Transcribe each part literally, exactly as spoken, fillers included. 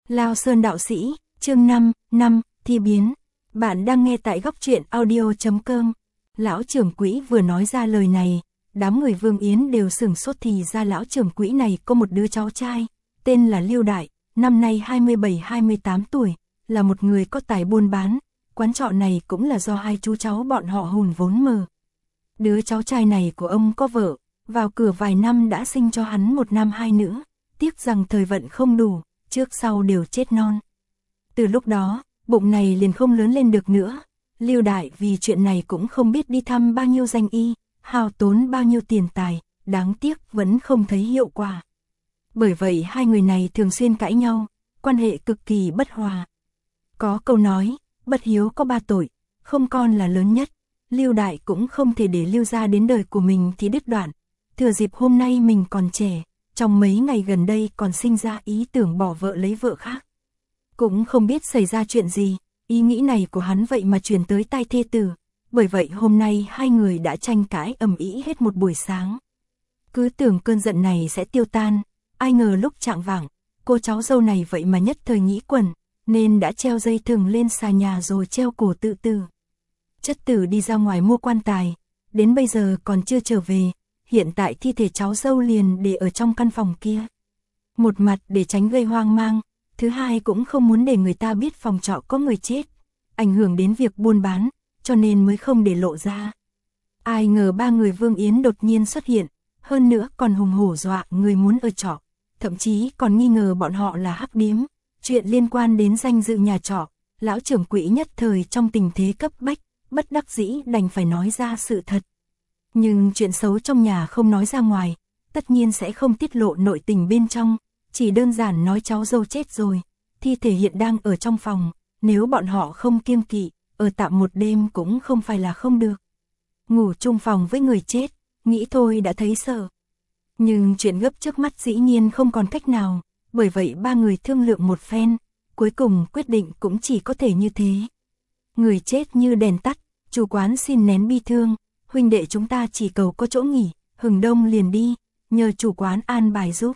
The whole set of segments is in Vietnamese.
Lao Sơn đạo sĩ, chương năm, năm, thi biến. Bạn đang nghe tại góc truyện audio chấm com. Lão trưởng quỹ vừa nói ra lời này, đám người Vương Yến đều sửng sốt thì ra lão trưởng quỹ này có một đứa cháu trai, tên là Lưu Đại, năm nay hai mươi bảy hai mươi tám tuổi, là một người có tài buôn bán, quán trọ này cũng là do hai chú cháu bọn họ hùn vốn mở. Đứa cháu trai này của ông có vợ, vào cửa vài năm đã sinh cho hắn một nam hai nữ, tiếc rằng thời vận không đủ, trước sau đều chết non. Từ lúc đó, bụng này liền không lớn lên được nữa. Lưu Đại vì chuyện này cũng không biết đi thăm bao nhiêu danh y, hao tốn bao nhiêu tiền tài, đáng tiếc vẫn không thấy hiệu quả. Bởi vậy hai người này thường xuyên cãi nhau, quan hệ cực kỳ bất hòa. Có câu nói, bất hiếu có ba tội, không con là lớn nhất. Lưu Đại cũng không thể để Lưu gia đến đời của mình thì đứt đoạn. Thừa dịp hôm nay mình còn trẻ, trong mấy ngày gần đây còn sinh ra ý tưởng bỏ vợ lấy vợ khác. Cũng không biết xảy ra chuyện gì, ý nghĩ này của hắn vậy mà truyền tới tai thê tử. Bởi vậy hôm nay hai người đã tranh cãi ầm ĩ hết một buổi sáng. Cứ tưởng cơn giận này sẽ tiêu tan, ai ngờ lúc chạng vạng, cô cháu dâu này vậy mà nhất thời nghĩ quẩn, nên đã treo dây thừng lên xà nhà rồi treo cổ tự tử. Chất tử đi ra ngoài mua quan tài, đến bây giờ còn chưa trở về, hiện tại thi thể cháu dâu liền để ở trong căn phòng kia. Một mặt để tránh gây hoang mang, thứ hai cũng không muốn để người ta biết phòng trọ có người chết, ảnh hưởng đến việc buôn bán, cho nên mới không để lộ ra. Ai ngờ ba người Vương Yến đột nhiên xuất hiện, hơn nữa còn hùng hổ dọa người muốn ở trọ, thậm chí còn nghi ngờ bọn họ là hắc điếm, chuyện liên quan đến danh dự nhà trọ. Lão trưởng quỹ nhất thời trong tình thế cấp bách, bất đắc dĩ đành phải nói ra sự thật. Nhưng chuyện xấu trong nhà không nói ra ngoài, tất nhiên sẽ không tiết lộ nội tình bên trong, chỉ đơn giản nói cháu dâu chết rồi, thi thể hiện đang ở trong phòng, nếu bọn họ không kiêng kỵ, ở tạm một đêm cũng không phải là không được. Ngủ chung phòng với người chết, nghĩ thôi đã thấy sợ. Nhưng chuyện gấp trước mắt dĩ nhiên không còn cách nào, bởi vậy ba người thương lượng một phen, cuối cùng quyết định cũng chỉ có thể như thế. Người chết như đèn tắt, chủ quán xin nén bi thương, huynh đệ chúng ta chỉ cầu có chỗ nghỉ, hừng đông liền đi, nhờ chủ quán an bài giúp.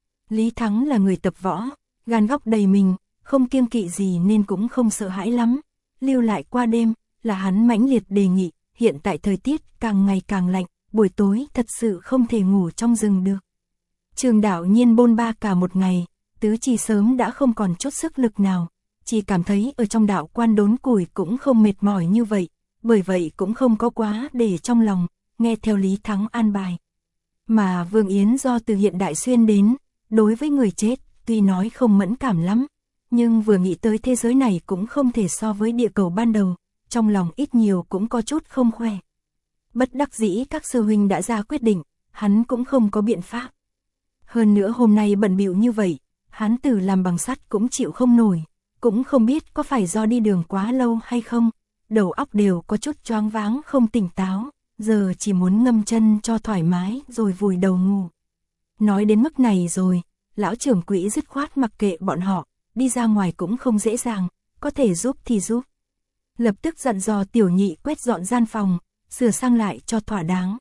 Lý Thắng là người tập võ, gan góc đầy mình, không kiêng kỵ gì nên cũng không sợ hãi lắm. Lưu lại qua đêm, là hắn mãnh liệt đề nghị, hiện tại thời tiết càng ngày càng lạnh, buổi tối thật sự không thể ngủ trong rừng được. Trường Đảo Nhiên bôn ba cả một ngày, tứ chi sớm đã không còn chút sức lực nào, chỉ cảm thấy ở trong đạo quan đốn củi cũng không mệt mỏi như vậy, bởi vậy cũng không có quá để trong lòng, nghe theo Lý Thắng an bài. Mà Vương Yến do từ hiện đại xuyên đến, đối với người chết, tuy nói không mẫn cảm lắm, nhưng vừa nghĩ tới thế giới này cũng không thể so với địa cầu ban đầu, trong lòng ít nhiều cũng có chút không khỏe. Bất đắc dĩ các sư huynh đã ra quyết định, hắn cũng không có biện pháp. Hơn nữa hôm nay bận bịu như vậy, hắn tử làm bằng sắt cũng chịu không nổi, cũng không biết có phải do đi đường quá lâu hay không, đầu óc đều có chút choáng váng không tỉnh táo, giờ chỉ muốn ngâm chân cho thoải mái rồi vùi đầu ngủ. Nói đến mức này rồi, lão trưởng quỹ dứt khoát mặc kệ bọn họ, đi ra ngoài cũng không dễ dàng, có thể giúp thì giúp. Lập tức dặn dò tiểu nhị quét dọn gian phòng, sửa sang lại cho thỏa đáng.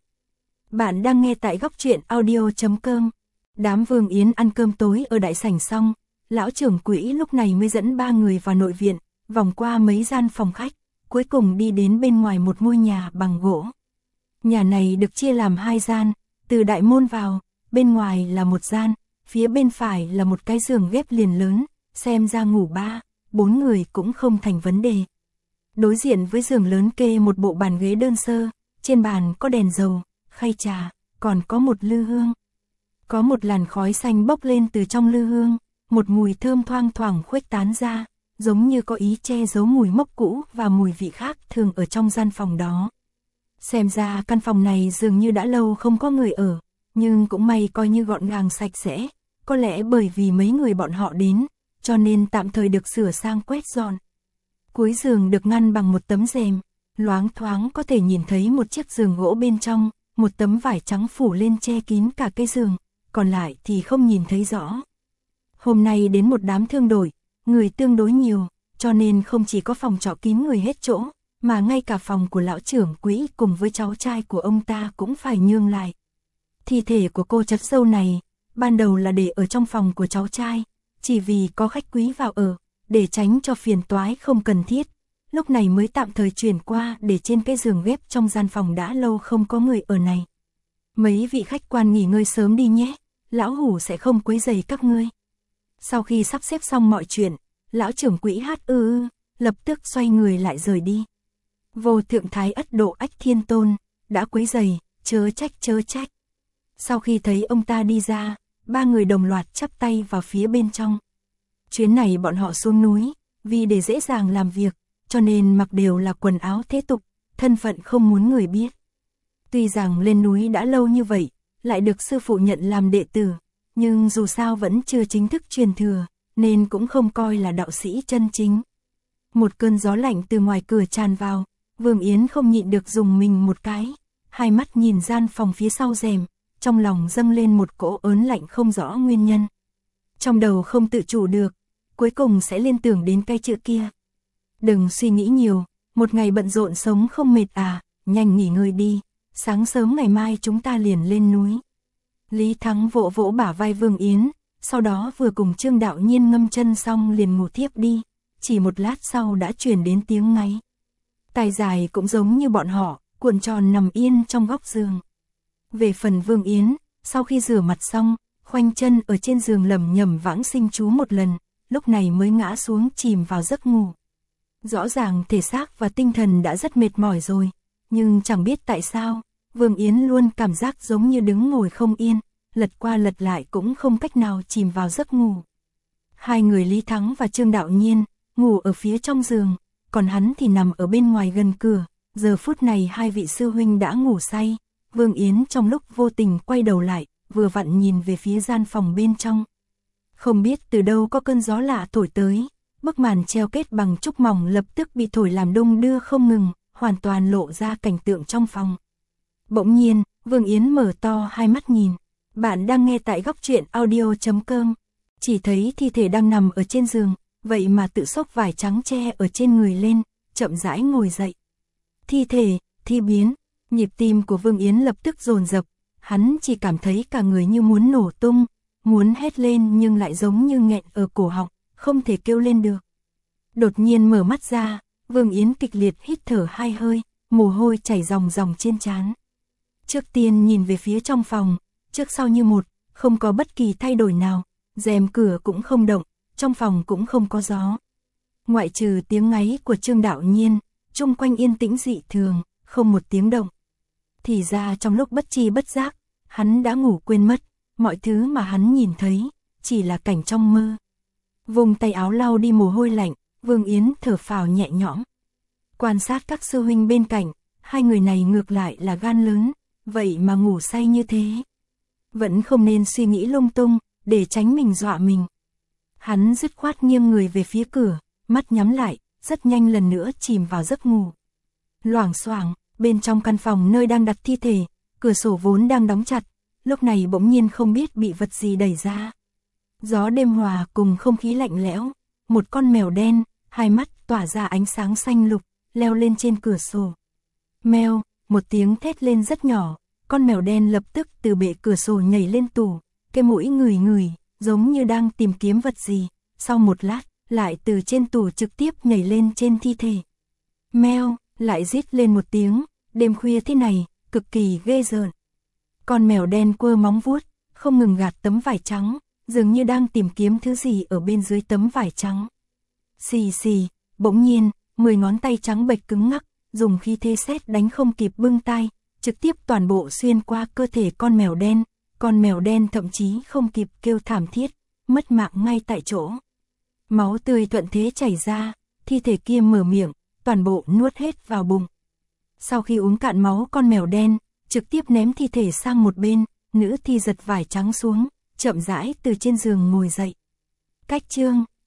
Bạn đang nghe tại góc truyện audio chấm com. Đám Vương Yến ăn cơm tối ở đại sảnh xong, lão trưởng quỹ lúc này mới dẫn ba người vào nội viện, vòng qua mấy gian phòng khách, cuối cùng đi đến bên ngoài một ngôi nhà bằng gỗ. Nhà này được chia làm hai gian, từ đại môn vào, bên ngoài là một gian, phía bên phải là một cái giường ghép liền lớn, xem ra ngủ ba, bốn người cũng không thành vấn đề. Đối diện với giường lớn kê một bộ bàn ghế đơn sơ, trên bàn có đèn dầu, khay trà, còn có một lư hương. Có một làn khói xanh bốc lên từ trong lư hương, một mùi thơm thoang thoảng khuếch tán ra, giống như có ý che giấu mùi mốc cũ và mùi vị khác thường ở trong gian phòng đó. Xem ra căn phòng này dường như đã lâu không có người ở, nhưng cũng may coi như gọn gàng sạch sẽ, có lẽ bởi vì mấy người bọn họ đến, cho nên tạm thời được sửa sang quét dọn. Cuối giường được ngăn bằng một tấm rèm, loáng thoáng có thể nhìn thấy một chiếc giường gỗ bên trong, một tấm vải trắng phủ lên che kín cả cái giường, còn lại thì không nhìn thấy rõ. Hôm nay đến một đám thương đổi, người tương đối nhiều, cho nên không chỉ có phòng trọ kín người hết chỗ, mà ngay cả phòng của lão trưởng quỹ cùng với cháu trai của ông ta cũng phải nhường lại. Thi thể của cô chất dâu này, ban đầu là để ở trong phòng của cháu trai, chỉ vì có khách quý vào ở, để tránh cho phiền toái không cần thiết, lúc này mới tạm thời chuyển qua để trên cái giường ghép trong gian phòng đã lâu không có người ở này. Mấy vị khách quan nghỉ ngơi sớm đi nhé, lão hủ sẽ không quấy rầy các ngươi. Sau khi sắp xếp xong mọi chuyện, lão trưởng quỹ hát ư ư, lập tức xoay người lại rời đi. Vô thượng thái Ất Độ Ách Thiên Tôn, đã quấy rầy, chớ trách chớ trách. Sau khi thấy ông ta đi ra, ba người đồng loạt chắp tay vào phía bên trong. Chuyến này bọn họ xuống núi, vì để dễ dàng làm việc, cho nên mặc đều là quần áo thế tục, thân phận không muốn người biết. Tuy rằng lên núi đã lâu như vậy, lại được sư phụ nhận làm đệ tử, nhưng dù sao vẫn chưa chính thức truyền thừa, nên cũng không coi là đạo sĩ chân chính. Một cơn gió lạnh từ ngoài cửa tràn vào, Vương Yến không nhịn được dùng mình một cái, hai mắt nhìn gian phòng phía sau rèm, trong lòng dâng lên một cỗ ớn lạnh không rõ nguyên nhân. Trong đầu không tự chủ được, cuối cùng sẽ liên tưởng đến cái chữ kia. Đừng suy nghĩ nhiều, một ngày bận rộn sống không mệt à, nhanh nghỉ ngơi đi, sáng sớm ngày mai chúng ta liền lên núi. Lý Thắng vỗ vỗ bả vai Vương Yến, sau đó vừa cùng Trương Đạo Nhiên ngâm chân xong liền ngủ thiếp đi, chỉ một lát sau đã truyền đến tiếng ngáy. Tai dài cũng giống như bọn họ, cuộn tròn nằm yên trong góc giường. Về phần Vương Yến, sau khi rửa mặt xong, khoanh chân ở trên giường lẩm nhẩm vãng sinh chú một lần, lúc này mới ngã xuống chìm vào giấc ngủ. Rõ ràng thể xác và tinh thần đã rất mệt mỏi rồi, nhưng chẳng biết tại sao, Vương Yến luôn cảm giác giống như đứng ngồi không yên, lật qua lật lại cũng không cách nào chìm vào giấc ngủ. Hai người Lý Thắng và Trương Đạo Nhiên, ngủ ở phía trong giường, còn hắn thì nằm ở bên ngoài gần cửa, giờ phút này hai vị sư huynh đã ngủ say, Vương Yến trong lúc vô tình quay đầu lại, vừa vặn nhìn về phía gian phòng bên trong. Không biết từ đâu có cơn gió lạ thổi tới, bức màn treo kết bằng trúc mỏng lập tức bị thổi làm đung đưa không ngừng, hoàn toàn lộ ra cảnh tượng trong phòng. Bỗng nhiên, Vương Yến mở to hai mắt nhìn, bạn đang nghe tại góc truyện audio chấm com, chỉ thấy thi thể đang nằm ở trên giường, vậy mà tự xốc vải trắng che ở trên người lên, chậm rãi ngồi dậy. Thi thể, thi biến, nhịp tim của Vương Yến lập tức dồn dập, hắn chỉ cảm thấy cả người như muốn nổ tung, muốn hét lên nhưng lại giống như nghẹn ở cổ họng, không thể kêu lên được. Đột nhiên mở mắt ra, Vương Yến kịch liệt hít thở hai hơi, mồ hôi chảy ròng ròng trên trán. Trước tiên nhìn về phía trong phòng, trước sau như một, không có bất kỳ thay đổi nào, rèm cửa cũng không động, trong phòng cũng không có gió. Ngoại trừ tiếng ngáy của Trương Đạo Nhiên, chung quanh yên tĩnh dị thường, không một tiếng động. Thì ra trong lúc bất tri bất giác, hắn đã ngủ quên mất, mọi thứ mà hắn nhìn thấy, chỉ là cảnh trong mơ. Vùng tay áo lau đi mồ hôi lạnh, Vương Yến thở phào nhẹ nhõm. Quan sát các sư huynh bên cạnh, hai người này ngược lại là gan lớn, vậy mà ngủ say như thế. Vẫn không nên suy nghĩ lung tung, để tránh mình dọa mình. Hắn dứt khoát nghiêng người về phía cửa, mắt nhắm lại, rất nhanh lần nữa chìm vào giấc ngủ. Loảng xoảng, bên trong căn phòng nơi đang đặt thi thể, cửa sổ vốn đang đóng chặt, lúc này bỗng nhiên không biết bị vật gì đẩy ra. Gió đêm hòa cùng không khí lạnh lẽo, một con mèo đen, hai mắt tỏa ra ánh sáng xanh lục, leo lên trên cửa sổ. Mèo, một tiếng thét lên rất nhỏ, con mèo đen lập tức từ bệ cửa sổ nhảy lên tủ, cái mũi ngửi ngửi, giống như đang tìm kiếm vật gì, sau một lát, lại từ trên tủ trực tiếp nhảy lên trên thi thể. Mèo, lại rít lên một tiếng, đêm khuya thế này, cực kỳ ghê rợn. Con mèo đen quơ móng vuốt, không ngừng gạt tấm vải trắng, dường như đang tìm kiếm thứ gì ở bên dưới tấm vải trắng. Xì xì, bỗng nhiên, mười ngón tay trắng bệch cứng ngắc, dùng khí thế sét đánh không kịp bưng tay, trực tiếp toàn bộ xuyên qua cơ thể con mèo đen, con mèo đen thậm chí không kịp kêu thảm thiết, mất mạng ngay tại chỗ. Máu tươi thuận thế chảy ra, thi thể kia mở miệng, toàn bộ nuốt hết vào bụng. Sau khi uống cạn máu con mèo đen, trực tiếp ném thi thể sang một bên, nữ thi giật vải trắng xuống, chậm rãi từ trên giường ngồi dậy. Cách chương,